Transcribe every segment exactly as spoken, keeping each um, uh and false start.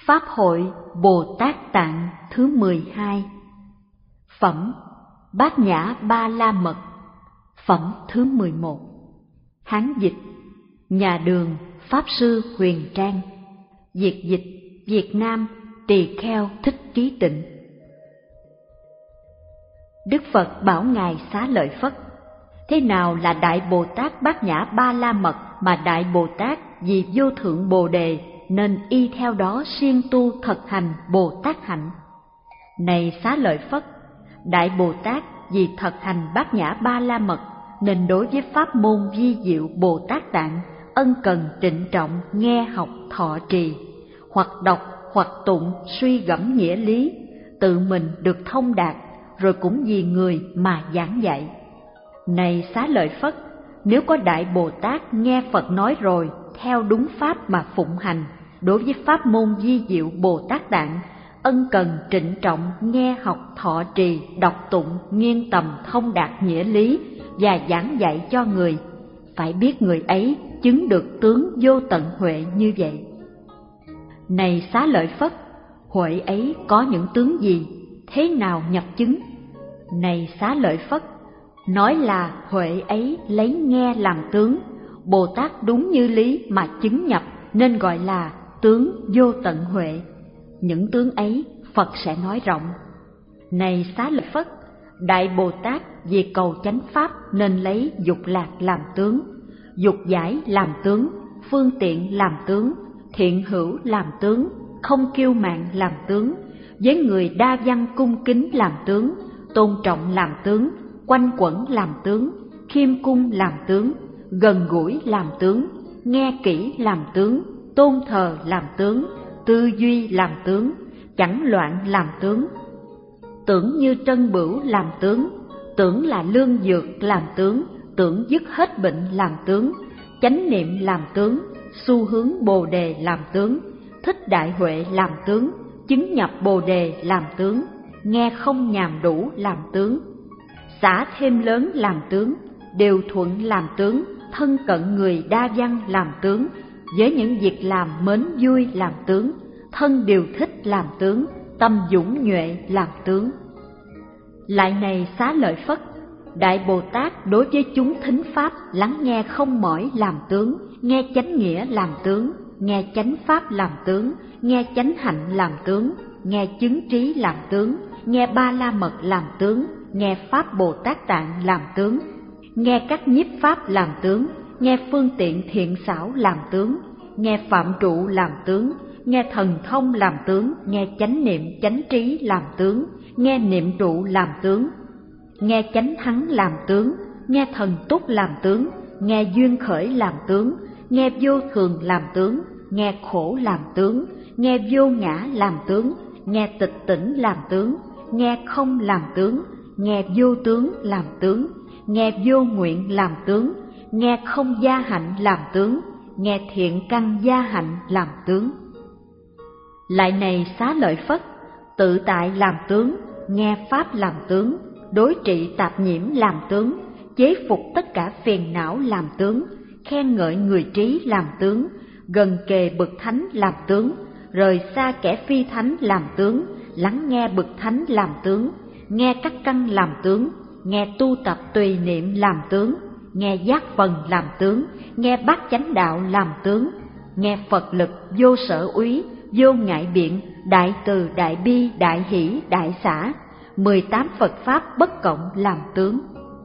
Pháp hội Bồ Tát Tạng thứ mười hai. Phẩm Bát Nhã Ba La Mật. Phẩm thứ mười một. Hán dịch nhà Đường Pháp Sư Huyền Trang. Việt dịch Việt Nam Tỳ Kheo Thích Trí Tịnh. Đức Phật bảo Ngài Xá Lợi Phất: thế nào là Đại Bồ Tát Bát Nhã Ba La Mật mà Đại Bồ Tát vì vô thượng Bồ Đề nên y theo đó siêng tu thực hành Bồ Tát hạnh? Này Xá Lợi Phất, Đại Bồ Tát vì thực hành Bát Nhã Ba La Mật nên đối với pháp môn vi diệu Bồ Tát Tạng ân cần trịnh trọng nghe học thọ trì, hoặc đọc hoặc tụng suy gẫm nghĩa lý, tự mình được thông đạt, rồi cũng vì người mà giảng dạy. Này Xá Lợi Phất, nếu có Đại Bồ Tát nghe Phật nói rồi theo đúng pháp mà phụng hành, đối với pháp môn vi diệu Bồ Tát Tạng ân cần trịnh trọng nghe học thọ trì, đọc tụng nghiên tầm thông đạt nghĩa lý và giảng dạy cho người, phải biết người ấy chứng được tướng vô tận huệ như vậy. Này Xá Lợi Phất, huệ ấy có những tướng gì? Thế nào nhập chứng? Này Xá Lợi Phất, nói là huệ ấy lấy nghe làm tướng, Bồ Tát đúng như lý mà chứng nhập nên gọi là tướng vô tận huệ. Những tướng ấy Phật sẽ nói rộng. Này Xá Lợi Phất, Đại Bồ Tát vì cầu chánh pháp nên lấy dục lạc làm tướng, dục giải làm tướng, phương tiện làm tướng, thiện hữu làm tướng, không kiêu mạn làm tướng, với người đa văn cung kính làm tướng, tôn trọng làm tướng, quanh quẩn làm tướng, khiêm cung làm tướng, gần gũi làm tướng, nghe kỹ làm tướng, tôn thờ làm tướng, tư duy làm tướng, chẳng loạn làm tướng, tưởng như trân bửu làm tướng, tưởng là lương dược làm tướng, tưởng dứt hết bệnh làm tướng, chánh niệm làm tướng, xu hướng Bồ Đề làm tướng, thích đại huệ làm tướng, chứng nhập Bồ Đề làm tướng, nghe không nhàm đủ làm tướng, xả thêm lớn làm tướng, đều thuận làm tướng, thân cận người đa văn làm tướng, với những việc làm mến vui làm tướng, thân điều thích làm tướng, tâm dũng nhuệ làm tướng. Lại này Xá Lợi Phất, Đại Bồ Tát đối với chúng thính pháp lắng nghe không mỏi làm tướng, nghe chánh nghĩa làm tướng, nghe chánh pháp làm tướng, nghe chánh hạnh làm tướng, nghe chứng trí làm tướng, nghe ba la mật làm tướng, nghe pháp Bồ Tát Tạng làm tướng, nghe các nhiếp pháp làm tướng, nghe phương tiện thiện xảo làm tướng, nghe phạm trụ làm tướng, nghe thần thông làm tướng, nghe chánh niệm chánh trí làm tướng, nghe niệm trụ làm tướng, nghe chánh thắng làm tướng, nghe thần túc làm tướng, nghe duyên khởi làm tướng, nghe vô thường làm tướng, nghe khổ làm tướng, nghe vô ngã làm tướng, nghe tịch tỉnh làm tướng, nghe không làm tướng, nghe vô tướng làm tướng, nghe vô nguyện làm tướng, nghe không gia hạnh làm tướng, nghe thiện căn gia hạnh làm tướng. Lại này Xá Lợi Phất, tự tại làm tướng, nghe pháp làm tướng, đối trị tạp nhiễm làm tướng, chế phục tất cả phiền não làm tướng, khen ngợi người trí làm tướng, gần kề bậc thánh làm tướng, rời xa kẻ phi thánh làm tướng, lắng nghe bậc thánh làm tướng, nghe các căn làm tướng, nghe tu tập tùy niệm làm tướng, nghe giác phần làm tướng, nghe bát chánh đạo làm tướng, nghe Phật lực vô sở úy, vô ngại biện, đại từ đại bi đại hỷ đại xả, mười tám Phật pháp bất cộng làm tướng.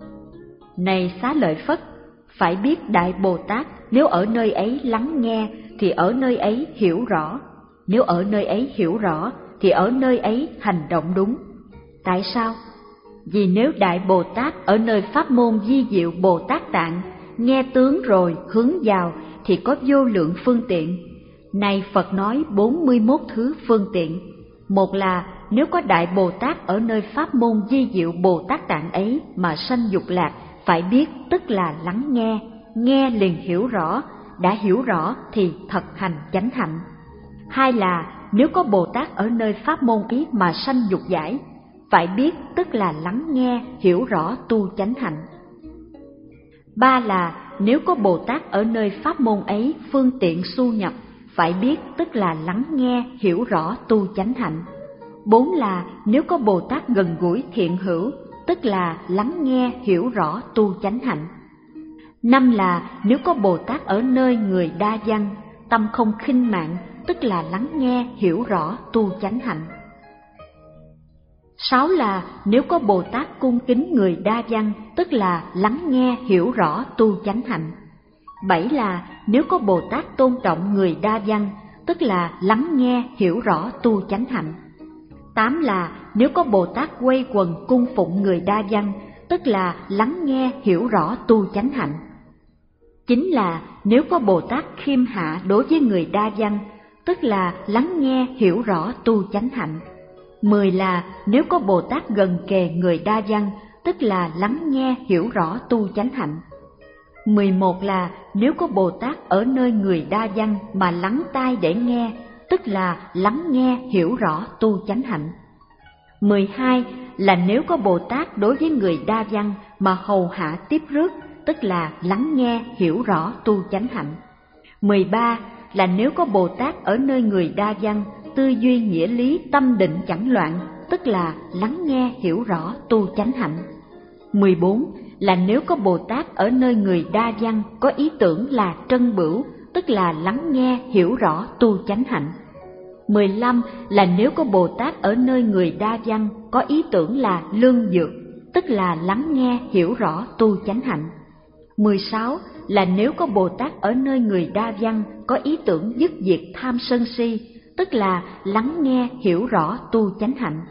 Này Xá Lợi Phất, phải biết Đại Bồ Tát nếu ở nơi ấy lắng nghe thì ở nơi ấy hiểu rõ, nếu ở nơi ấy hiểu rõ thì ở nơi ấy hành động đúng. Tại sao? Vì nếu Đại Bồ Tát ở nơi pháp môn vi diệu Bồ Tát Tạng nghe tướng rồi hướng vào thì có vô lượng phương tiện. Này Phật nói bốn mươi mốt thứ phương tiện. Một là nếu có Đại Bồ Tát ở nơi pháp môn vi diệu Bồ Tát Tạng ấy mà sanh dục lạc, phải biết tức là lắng nghe, nghe liền hiểu rõ, đã hiểu rõ thì thực hành chánh hạnh. Hai là nếu có Bồ Tát ở nơi pháp môn ấy mà sanh dục giải, phải biết tức là lắng nghe, hiểu rõ tu chánh hạnh. Ba là nếu có Bồ Tát ở nơi pháp môn ấy phương tiện su nhập, phải biết tức là lắng nghe, hiểu rõ tu chánh hạnh. Bốn là nếu có Bồ Tát gần gũi thiện hữu, tức là lắng nghe, hiểu rõ tu chánh hạnh. Năm là nếu có Bồ Tát ở nơi người đa văn, tâm không khinh mạn, tức là lắng nghe, hiểu rõ tu chánh hạnh. Sáu là nếu có Bồ Tát cung kính người đa văn, tức là lắng nghe, hiểu rõ tu chánh hạnh. Bảy là nếu có Bồ Tát tôn trọng người đa văn, tức là lắng nghe, hiểu rõ tu chánh hạnh. Tám là nếu có Bồ Tát quây quần cung phụng người đa văn, tức là lắng nghe, hiểu rõ tu chánh hạnh. Chín là nếu có Bồ Tát khiêm hạ đối với người đa văn, tức là lắng nghe, hiểu rõ tu chánh hạnh. Mười là nếu có Bồ Tát gần kề người đa văn, tức là lắng nghe, hiểu rõ tu chánh hạnh. Mười một là nếu có Bồ Tát ở nơi người đa văn mà lắng tai để nghe, tức là lắng nghe, hiểu rõ tu chánh hạnh. Mười hai là nếu có Bồ Tát đối với người đa văn mà hầu hạ tiếp rước, tức là lắng nghe, hiểu rõ tu chánh hạnh. Mười ba là nếu có Bồ Tát ở nơi người đa văn, tư duy nghĩa lý tâm định chẳng loạn, tức là lắng nghe, hiểu rõ tu chánh hạnh. Mười bốn là nếu có Bồ Tát ở nơi người đa văn có ý tưởng là trân bửu, tức là lắng nghe, hiểu rõ tu chánh hạnh. Mười lăm là nếu có Bồ Tát ở nơi người đa văn có ý tưởng là lương dược, tức là lắng nghe, hiểu rõ tu chánh hạnh. Mười sáu là nếu có Bồ Tát ở nơi người đa văn có ý tưởng dứt diệt tham sân si, tức là lắng nghe, hiểu rõ tu chánh hạnh.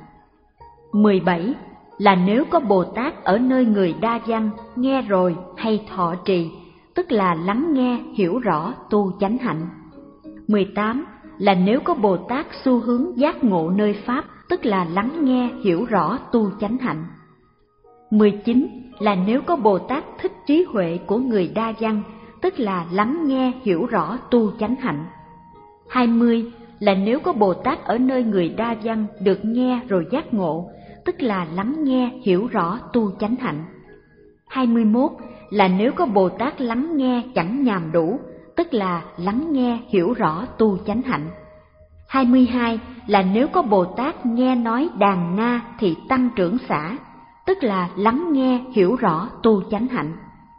Mười bảy là nếu có Bồ Tát ở nơi người đa văn nghe rồi hay thọ trì, tức là lắng nghe, hiểu rõ tu chánh hạnh. Mười tám là nếu có Bồ Tát xu hướng giác ngộ nơi Pháp, tức là lắng nghe, hiểu rõ tu chánh hạnh. Mười chín là nếu có Bồ Tát thích trí huệ của người đa văn, tức là lắng nghe, hiểu rõ tu chánh hạnh. Hai mươi là nếu có Bồ Tát ở nơi người đa văn được nghe rồi giác ngộ, tức là lắng nghe, hiểu rõ tu chánh hạnh. Hai mươi mốt là nếu có Bồ Tát lắng nghe chẳng nhàm đủ, tức là lắng nghe, hiểu rõ tu chánh hạnh. Hai mươi hai là nếu có Bồ Tát nghe nói đàn na thì tăng trưởng xả, tức là lắng nghe, hiểu rõ tu chánh hạnh.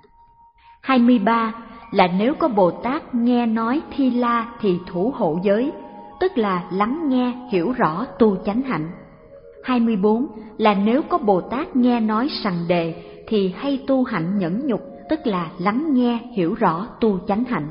Hai mươi ba là nếu có Bồ Tát nghe nói thi la thì thủ hộ giới, tức là lắng nghe, hiểu rõ tu chánh hạnh. Hai mươi bốn là nếu có Bồ Tát nghe nói sằng đề thì hay tu hạnh nhẫn nhục, tức là lắng nghe, hiểu rõ tu chánh hạnh.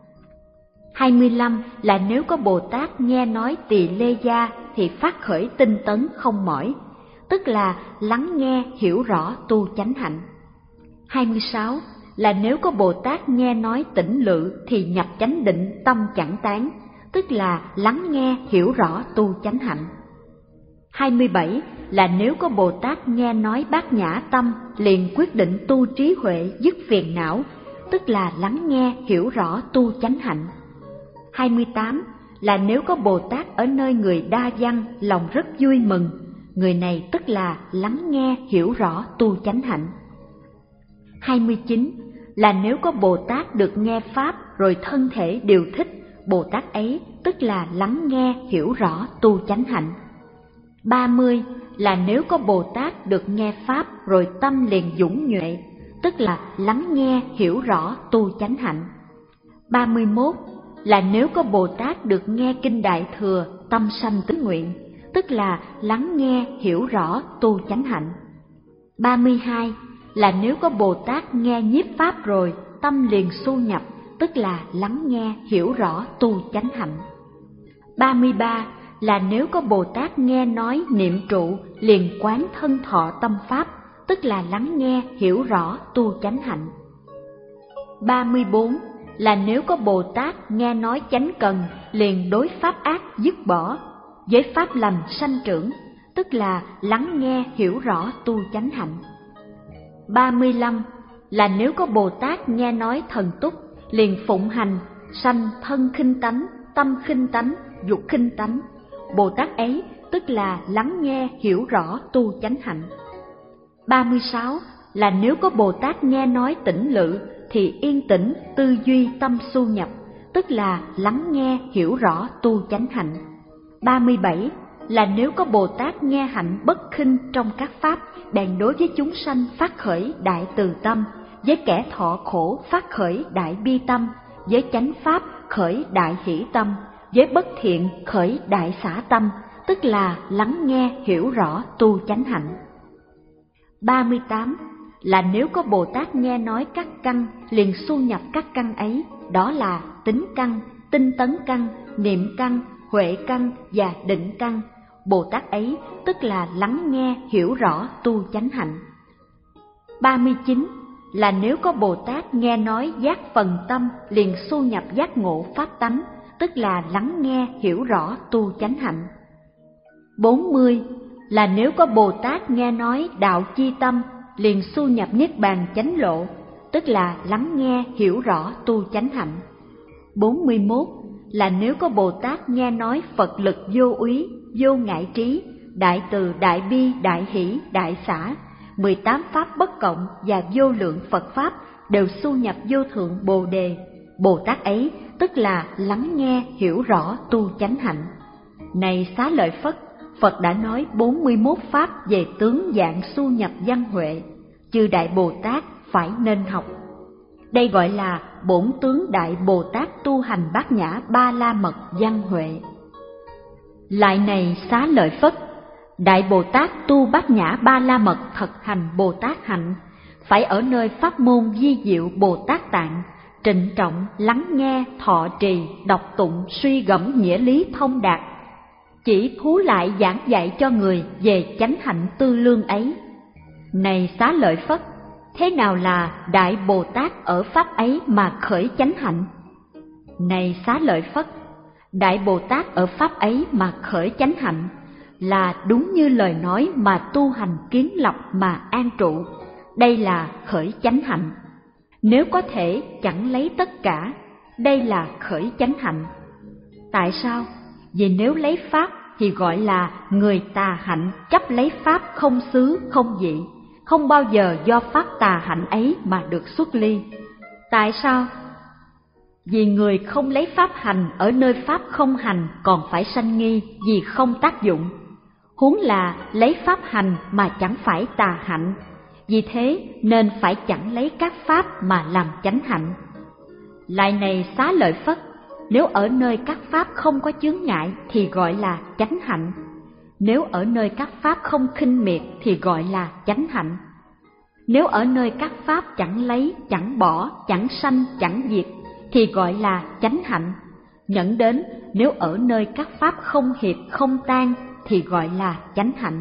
Hai mươi lăm là nếu có Bồ Tát nghe nói tỳ lê gia thì phát khởi tinh tấn không mỏi, tức là lắng nghe, hiểu rõ tu chánh hạnh. Hai mươi sáu là nếu có Bồ Tát nghe nói tỉnh lự thì nhập chánh định tâm chẳng tán, tức là lắng nghe, hiểu rõ tu chánh hạnh. Hai mươi bảy là nếu có Bồ Tát nghe nói bát nhã tâm liền quyết định tu trí huệ dứt phiền não, tức là lắng nghe, hiểu rõ tu chánh hạnh. Hai mươi tám là nếu có Bồ Tát ở nơi người đa văn lòng rất vui mừng, người này tức là lắng nghe, hiểu rõ tu chánh hạnh. Hai mươi chín là nếu có Bồ Tát được nghe Pháp rồi thân thể điều thích, Bồ Tát ấy tức là lắng nghe, hiểu rõ tu chánh hạnh. Ba mươi là nếu có Bồ Tát được nghe Pháp rồi tâm liền dũng nhuệ, tức là lắng nghe, hiểu rõ tu chánh hạnh. Ba mươi mốt là nếu có Bồ Tát được nghe Kinh Đại Thừa, tâm sanh tín nguyện, tức là lắng nghe, hiểu rõ tu chánh hạnh. Ba mươi hai là nếu có Bồ Tát nghe nhiếp Pháp rồi, tâm liền xu nhập, tức là lắng nghe, hiểu rõ tu chánh hạnh. Ba mươi ba là nếu có Bồ Tát nghe nói niệm trụ liền quán thân thọ tâm Pháp, tức là lắng nghe, hiểu rõ tu chánh hạnh. Ba mươi bốn là nếu có Bồ Tát nghe nói chánh cần liền đối pháp ác dứt bỏ, với pháp lành sanh trưởng, tức là lắng nghe, hiểu rõ tu chánh hạnh. Ba mươi lăm là nếu có Bồ Tát nghe nói thần túc liền phụng hành, sanh thân khinh tánh, tâm khinh tánh, dục khinh tánh, Bồ Tát ấy tức là lắng nghe, hiểu rõ tu chánh hạnh. Ba mươi sáu là nếu có Bồ Tát nghe nói tỉnh lự thì yên tĩnh, tư duy tâm xu nhập, tức là lắng nghe hiểu rõ tu chánh hạnh. ba mươi bảy là nếu có Bồ Tát nghe hạnh bất khinh trong các pháp, bèn đối với chúng sanh phát khởi đại từ tâm, với kẻ thọ khổ phát khởi đại bi tâm, với chánh pháp khởi đại hỷ tâm, với bất thiện khởi đại xả tâm, tức là lắng nghe hiểu rõ tu chánh hạnh. ba mươi tám là nếu có Bồ Tát nghe nói các căn, liền xu nhập các căn ấy, đó là tính căn, tinh tấn căn, niệm căn, huệ căn và định căn. Bồ Tát ấy tức là lắng nghe hiểu rõ tu chánh hạnh. ba mươi chín là nếu có Bồ Tát nghe nói giác phần tâm, liền xu nhập giác ngộ pháp tánh, tức là lắng nghe hiểu rõ tu chánh hạnh. bốn mươi là nếu có Bồ Tát nghe nói đạo chi tâm, liền xu nhập niết bàn chánh lộ, tức là lắng nghe hiểu rõ tu chánh hạnh. bốn mươi mốt là nếu có Bồ Tát nghe nói Phật lực vô úy, vô ngại trí, đại từ, đại bi, đại hỷ, đại xả, mười tám pháp bất cộng và vô lượng Phật pháp đều xu nhập vô thượng Bồ đề. Bồ Tát ấy tức là lắng nghe hiểu rõ tu chánh hạnh. Này Xá Lợi Phất, Phật đã nói bốn mươi mốt pháp về tướng dạng xu nhập văn huệ, chư Đại Bồ Tát phải nên học. Đây gọi là bổn tướng Đại Bồ Tát tu hành bát nhã ba la mật văn huệ. Lại này Xá Lợi Phất, Đại Bồ Tát tu bát nhã ba la mật thực hành Bồ Tát hạnh, phải ở nơi pháp môn vi diệu Bồ Tát tạng, trịnh trọng lắng nghe, thọ trì, đọc tụng, suy gẫm nghĩa lý thông đạt, chỉ thú lại giảng dạy cho người về chánh hạnh tư lương ấy. Này Xá Lợi Phất, thế nào là Đại Bồ Tát ở pháp ấy mà khởi chánh hạnh? Này Xá Lợi Phất, Đại Bồ Tát ở pháp ấy mà khởi chánh hạnh là đúng như lời nói mà tu hành kiến lập mà an trụ, đây là khởi chánh hạnh. Nếu có thể chẳng lấy tất cả, đây là khởi chánh hạnh. Tại sao? Vì nếu lấy pháp thì gọi là người tà hạnh, chấp lấy pháp không xứ không dị, không bao giờ do pháp tà hạnh ấy mà được xuất ly. Tại sao? Vì người không lấy pháp hành ở nơi pháp không hành còn phải sanh nghi vì không tác dụng, huống là lấy pháp hành mà chẳng phải tà hạnh, vì thế nên phải chẳng lấy các pháp mà làm chánh hạnh. Lại này Xá Lợi Phất, nếu ở nơi các pháp không có chướng ngại thì gọi là chánh hạnh, nếu ở nơi các pháp không khinh miệt thì gọi là chánh hạnh. Nếu ở nơi các pháp chẳng lấy, chẳng bỏ, chẳng sanh, chẳng diệt thì gọi là chánh hạnh. Nhẫn đến nếu ở nơi các pháp không hiệp, không tan thì gọi là chánh hạnh.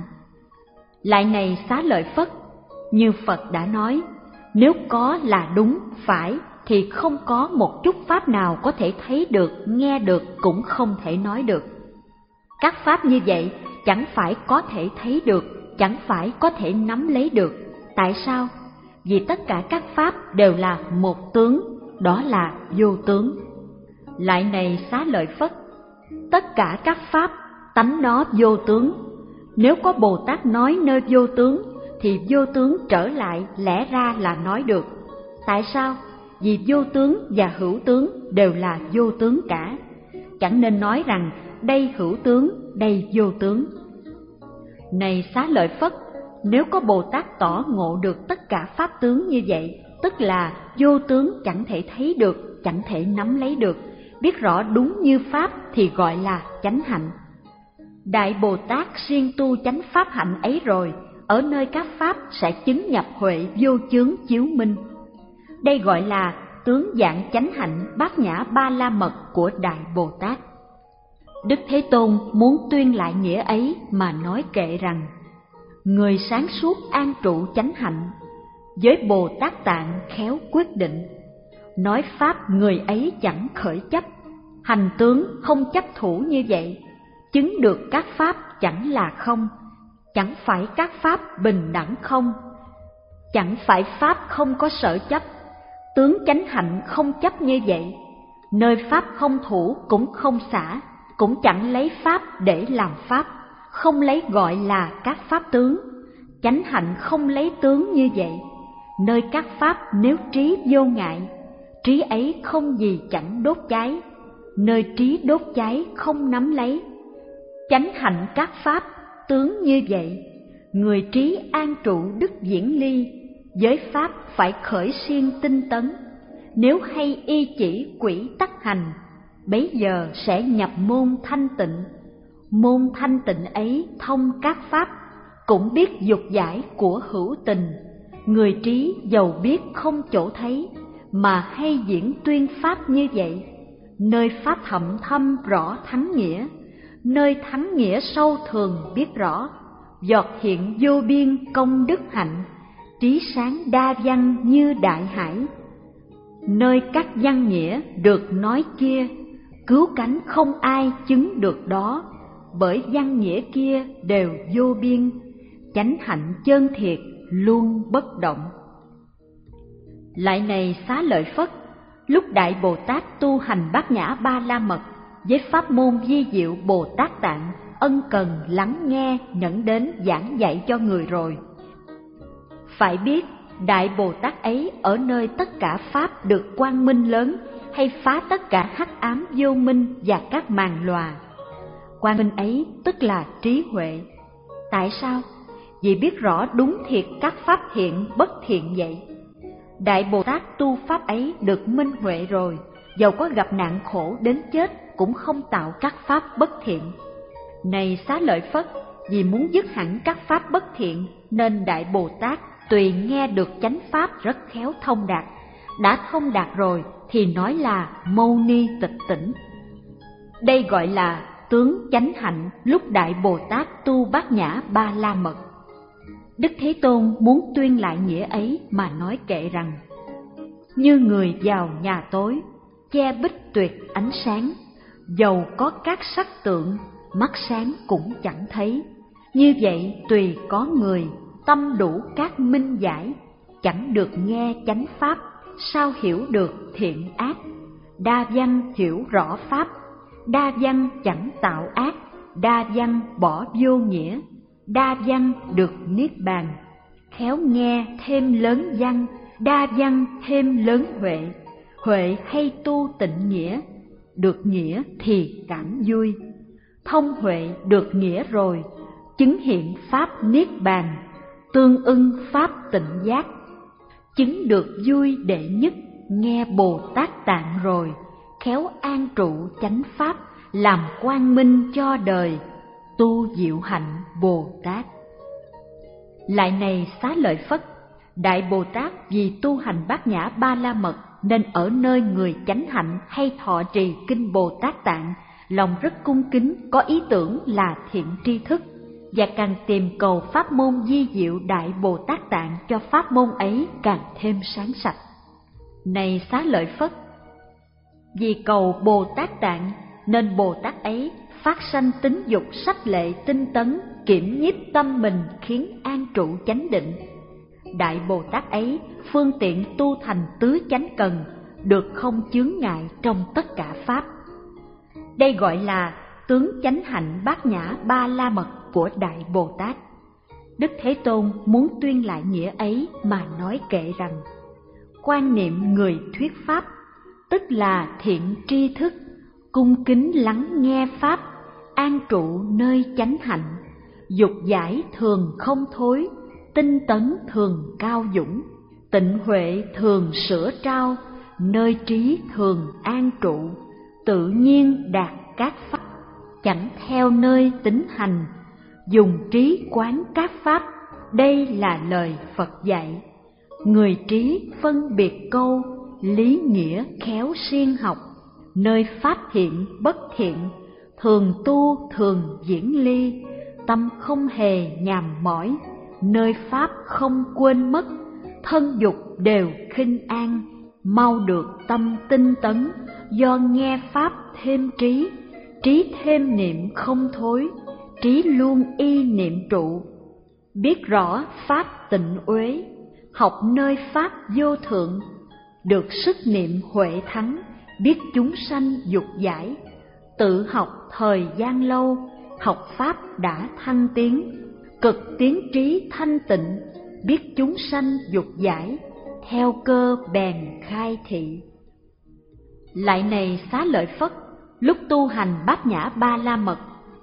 Lại này Xá Lợi Phất, như Phật đã nói, nếu có là đúng, phải thì không có một chút pháp nào có thể thấy được, nghe được, cũng không thể nói được. Các pháp như vậy chẳng phải có thể thấy được, chẳng phải có thể nắm lấy được. Tại sao? Vì tất cả các pháp đều là một tướng, đó là vô tướng. Lại này Xá Lợi Phất, tất cả các pháp tánh nó vô tướng. Nếu có Bồ Tát nói nơi vô tướng thì vô tướng trở lại lẽ ra là nói được. Tại sao? Vì vô tướng và hữu tướng đều là vô tướng cả, chẳng nên nói rằng đây hữu tướng, đây vô tướng. Này Xá Lợi Phất, nếu có Bồ Tát tỏ ngộ được tất cả pháp tướng như vậy, tức là vô tướng chẳng thể thấy được, chẳng thể nắm lấy được, biết rõ đúng như pháp thì gọi là chánh hạnh. Đại Bồ Tát siêng tu chánh pháp hạnh ấy rồi, ở nơi các pháp sẽ chứng nhập huệ vô chướng chiếu minh. Đây gọi là tướng dạng chánh hạnh bát nhã ba la mật của Đại Bồ Tát. Đức Thế Tôn muốn tuyên lại nghĩa ấy mà nói kệ rằng: người sáng suốt an trụ chánh hạnh, với Bồ Tát tạng khéo quyết định, nói pháp người ấy chẳng khởi chấp, hành tướng không chấp thủ như vậy, chứng được các pháp chẳng là không, chẳng phải các pháp bình đẳng không, chẳng phải pháp không có sở chấp, tướng chánh hạnh không chấp như vậy, nơi pháp không thủ cũng không xả, cũng chẳng lấy pháp để làm pháp, không lấy gọi là các pháp tướng, chánh hạnh không lấy tướng như vậy, nơi các pháp nếu trí vô ngại, trí ấy không gì chẳng đốt cháy, nơi trí đốt cháy không nắm lấy. Chánh hạnh các pháp tướng như vậy, người trí an trụ đức diễn ly, giới pháp phải khởi siêng tinh tấn. Nếu hay y chỉ quỷ tắc hành, bấy giờ sẽ nhập môn thanh tịnh. Môn thanh tịnh ấy thông các pháp, cũng biết dục giải của hữu tình. Người trí dầu biết không chỗ thấy, mà hay diễn tuyên pháp như vậy. Nơi pháp thậm thâm rõ thắng nghĩa, nơi thắng nghĩa sâu thường biết rõ. Giọt hiện vô biên công đức hạnh, trí sáng đa văn như đại hải. Nơi các văn nghĩa được nói kia, cứu cánh không ai chứng được đó. Bởi văn nghĩa kia đều vô biên, chánh hạnh chân thiệt luôn bất động. Lại này Xá Lợi Phất, lúc Đại Bồ Tát tu hành Bát Nhã Ba La Mật với pháp môn vi diệu Bồ Tát Tạng, ân cần lắng nghe nhẫn đến giảng dạy cho người rồi. Phải biết Đại Bồ Tát ấy ở nơi tất cả pháp được quang minh lớn, hay phá tất cả hắc ám vô minh và các màn lòa. Quang minh ấy tức là trí huệ. Tại sao? Vì biết rõ đúng thiệt các pháp thiện bất thiện vậy. Đại Bồ Tát tu pháp ấy được minh huệ rồi, dầu có gặp nạn khổ đến chết cũng không tạo các pháp bất thiện. Này Xá Lợi Phất, vì muốn dứt hẳn các pháp bất thiện, nên Đại Bồ Tát tùy nghe được chánh pháp rất khéo thông đạt. Đã thông đạt rồi thì nói là mâu ni tịch tỉnh. Đây gọi là tướng chánh hạnh lúc Đại Bồ Tát tu Bát Nhã Ba La Mật. Đức Thế Tôn muốn tuyên lại nghĩa ấy mà nói kệ rằng: như người vào nhà tối, che bích tuyệt ánh sáng, dầu có các sắc tượng, mắt sáng cũng chẳng thấy. Như vậy tùy có người, tâm đủ các minh giải, chẳng được nghe chánh pháp, sao hiểu được thiện ác. Đa văn hiểu rõ pháp, đa văn chẳng tạo ác, đa văn bỏ vô nghĩa, đa văn được niết bàn. Khéo nghe thêm lớn văn, đa văn thêm lớn huệ. Huệ hay tu tịnh nghĩa, được nghĩa thì cảm vui. Thông huệ được nghĩa rồi, chứng hiện pháp niết bàn, tương ưng pháp tịnh giác. Chứng được vui đệ nhất, nghe Bồ Tát Tạng rồi, khéo an trụ chánh pháp, làm quang minh cho đời, tu diệu hạnh Bồ Tát. Lại này Xá Lợi Phất, Đại Bồ Tát vì tu hành Bát Nhã Ba La Mật nên ở nơi người chánh hạnh hay thọ trì kinh Bồ Tát Tạng, lòng rất cung kính, có ý tưởng là thiện tri thức, và càng tìm cầu pháp môn vi diệu Đại Bồ Tát Tạng cho pháp môn ấy càng thêm sáng sạch. Này Xá Lợi Phất, vì cầu Bồ Tát Tạng nên Bồ Tát ấy phát sanh tính dục sách lệ tinh tấn, kiểm nhiếp tâm mình khiến an trụ chánh định. Đại Bồ Tát ấy phương tiện tu thành tứ chánh cần, được không chướng ngại trong tất cả pháp. Đây gọi là tướng chánh hạnh Bát Nhã Ba La Mật của Đại Bồ Tát. Đức Thế Tôn muốn tuyên lại nghĩa ấy mà nói kệ rằng: quan niệm người thuyết pháp, tức là thiện tri thức, cung kính lắng nghe pháp, an trụ nơi chánh hạnh, dục giải thường không thối, tinh tấn thường cao dũng, tịnh huệ thường sửa trao, nơi trí thường an trụ, tự nhiên đạt các pháp, chẳng theo nơi tính hành, dùng trí quán các pháp. Đây là lời Phật dạy. Người trí phân biệt câu, lý nghĩa khéo siêng học, nơi pháp thiện bất thiện, thường tu thường diễn ly, tâm không hề nhàm mỏi, nơi pháp không quên mất, thân dục đều khinh an, mau được tâm tinh tấn, do nghe pháp thêm trí, trí thêm niệm không thối, trí luôn y niệm trụ, biết rõ pháp tịnh uế, học nơi pháp vô thượng, được sức niệm huệ thắng, biết chúng sanh dục giải, tự học thời gian lâu, học pháp đã thăng tiến, cực tiến trí thanh tịnh, biết chúng sanh dục giải, theo cơ bèn khai thị, Lại này Xá Lợi Phất, lúc tu hành Bát Nhã Ba La Mật,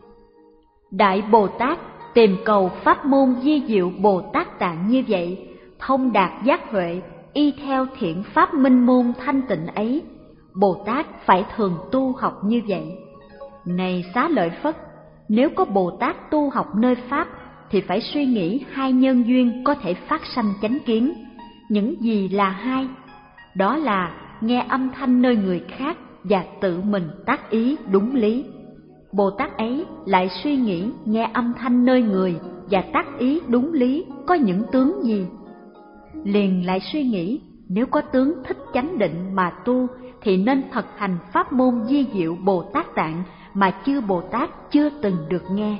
Đại Bồ Tát tìm cầu pháp môn vi diệu Bồ Tát Tạng như vậy, thông đạt giác huệ, y theo thiện pháp minh môn thanh tịnh ấy, Bồ Tát phải thường tu học như vậy. Này Xá Lợi Phất, nếu có Bồ Tát tu học nơi Pháp, thì phải suy nghĩ hai nhân duyên có thể phát sanh chánh kiến. Những gì là hai? Đó là nghe âm thanh nơi người khác và tự mình tác ý đúng lý. Bồ Tát ấy lại suy nghĩ nghe âm thanh nơi người và tác ý đúng lý có những tướng gì? Liền lại suy nghĩ nếu có tướng thích chánh định mà tu thì nên thực hành pháp môn vi diệu Bồ Tát Tạng mà chư Bồ Tát chưa từng được nghe.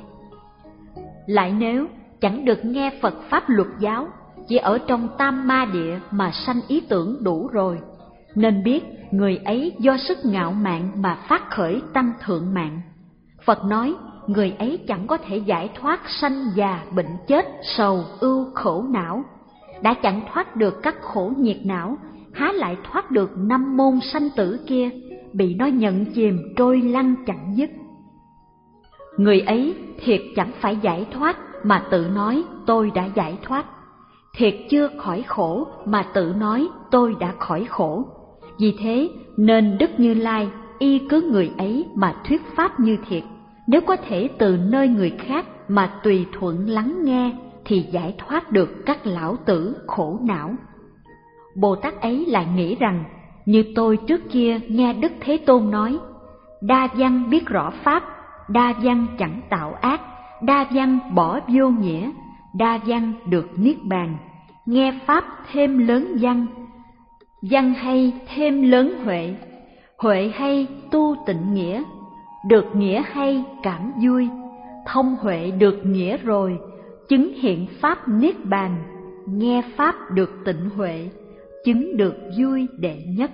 Lại nếu chẳng được nghe Phật Pháp luật giáo, chỉ ở trong tam ma địa mà sanh ý tưởng đủ rồi, nên biết người ấy do sức ngạo mạn mà phát khởi tăng thượng mạng. Phật nói người ấy chẳng có thể giải thoát sanh già bệnh chết sầu ưu khổ não. Đã chẳng thoát được các khổ nhiệt não, há lại thoát được năm môn sanh tử kia, bị nó nhận chìm trôi lăn chẳng dứt. Người ấy thiệt chẳng phải giải thoát mà tự nói tôi đã giải thoát, thiệt chưa khỏi khổ mà tự nói tôi đã khỏi khổ. Vì thế nên Đức Như Lai y cứ người ấy mà thuyết pháp như thiệt. Nếu có thể từ nơi người khác mà tùy thuận lắng nghe thì giải thoát được các lão tử khổ não. Bồ Tát ấy lại nghĩ rằng, như tôi trước kia nghe Đức Thế Tôn nói, đa văn biết rõ pháp, đa văn chẳng tạo ác, đa văn bỏ vô nghĩa, đa văn được niết bàn, nghe pháp thêm lớn văn, văn hay thêm lớn huệ, huệ hay tu tịnh nghĩa, được nghĩa hay cảm vui, thông huệ được nghĩa rồi, chứng hiện pháp niết bàn, nghe pháp được tịnh huệ, chứng được vui đệ nhất.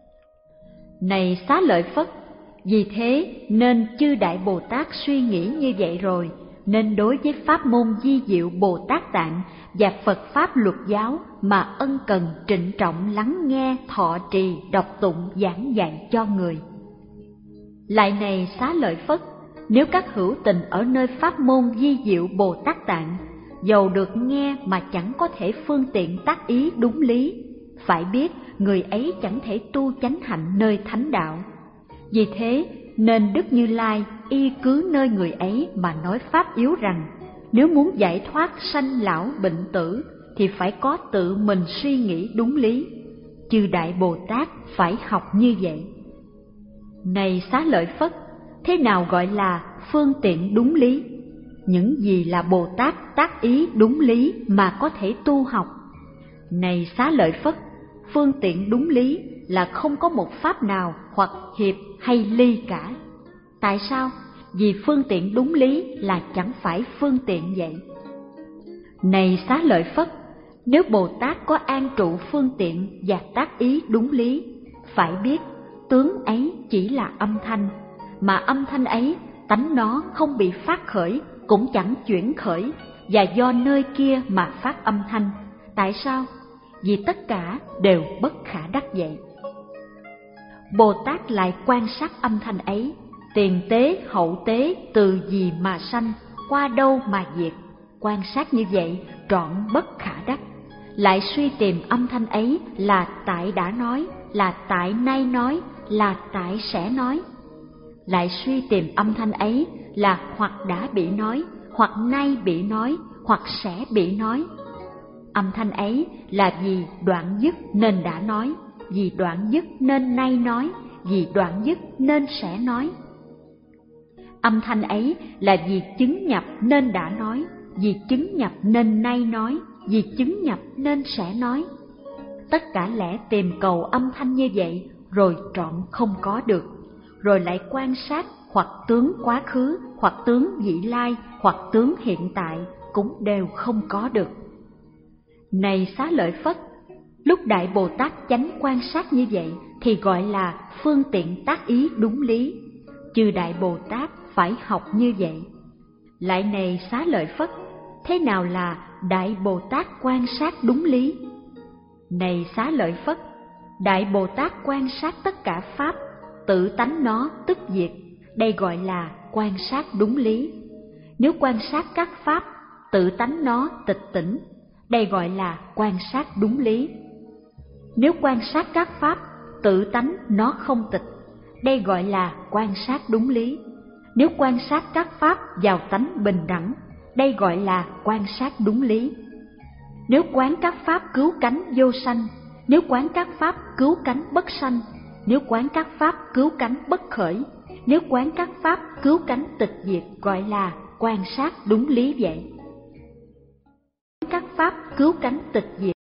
Này Xá Lợi Phất, vì thế nên chư Đại Bồ Tát suy nghĩ như vậy rồi, nên đối với pháp môn vi diệu Bồ Tát Tạng và Phật Pháp luật giáo mà ân cần trịnh trọng lắng nghe, thọ trì, đọc tụng, giảng dạy cho người. Lại này Xá Lợi Phất, nếu các hữu tình ở nơi pháp môn vi diệu Bồ Tát Tạng, dầu được nghe mà chẳng có thể phương tiện tác ý đúng lý, phải biết người ấy chẳng thể tu chánh hạnh nơi thánh đạo. Vì thế nên Đức Như Lai y cứ nơi người ấy mà nói pháp yếu rằng, nếu muốn giải thoát sanh lão bệnh tử thì phải có tự mình suy nghĩ đúng lý. Chư Đại Bồ Tát phải học như vậy. Này Xá Lợi Phất, thế nào gọi là phương tiện đúng lý? Những gì là Bồ Tát tác ý đúng lý mà có thể tu học? Này Xá Lợi Phất, phương tiện đúng lý là không có một pháp nào hoặc hiệp hay ly cả. Tại sao? Vì phương tiện đúng lý là chẳng phải phương tiện vậy. Này Xá Lợi Phất, nếu Bồ Tát có an trụ phương tiện và tác ý đúng lý, phải biết tướng ấy chỉ là âm thanh, mà âm thanh ấy tánh nó không bị phát khởi, cũng chẳng chuyển khởi, và do nơi kia mà phát âm thanh. Tại sao? Vì tất cả đều bất khả đắc vậy. Bồ Tát lại quan sát âm thanh ấy, tiền tế hậu tế từ gì mà sanh, qua đâu mà diệt. Quan sát như vậy trọn bất khả đắc. Lại suy tìm âm thanh ấy là tại đã nói, là tại nay nói, là tại sẽ nói. Lại suy tìm âm thanh ấy là hoặc đã bị nói, hoặc nay bị nói, hoặc sẽ bị nói. Âm thanh ấy là vì đoạn dứt nên đã nói, vì đoạn dứt nên nay nói, vì đoạn dứt nên sẽ nói. Âm thanh ấy là vì chứng nhập nên đã nói, vì chứng nhập nên nay nói, vì chứng nhập nên sẽ nói. Tất cả lẽ tìm cầu âm thanh như vậy rồi trọn không có được, rồi lại quan sát hoặc tướng quá khứ, hoặc tướng vị lai, hoặc tướng hiện tại cũng đều không có được. Này Xá Lợi Phất, lúc Đại Bồ Tát chánh quan sát như vậy thì gọi là phương tiện tác ý đúng lý. Chư Đại Bồ Tát phải học như vậy. Lại này Xá Lợi Phất, thế nào là Đại Bồ Tát quan sát đúng lý? Này Xá Lợi Phất, Đại Bồ Tát quan sát tất cả pháp, tự tánh nó tức diệt, đây gọi là quan sát đúng lý. Nếu quan sát các pháp, tự tánh nó tịch tỉnh, đây gọi là quan sát đúng lý. Nếu quan sát các pháp, tự tánh nó không tịch, đây gọi là quan sát đúng lý. Nếu quan sát các pháp vào tánh bình đẳng, đây gọi là quan sát đúng lý. Nếu quán các pháp cứu cánh vô sanh, nếu quán các pháp cứu cánh bất sanh, nếu quán các pháp cứu cánh bất khởi, nếu quán các pháp cứu cánh tịch diệt, gọi là quan sát đúng lý vậy. Các pháp cứu cánh tịch diệt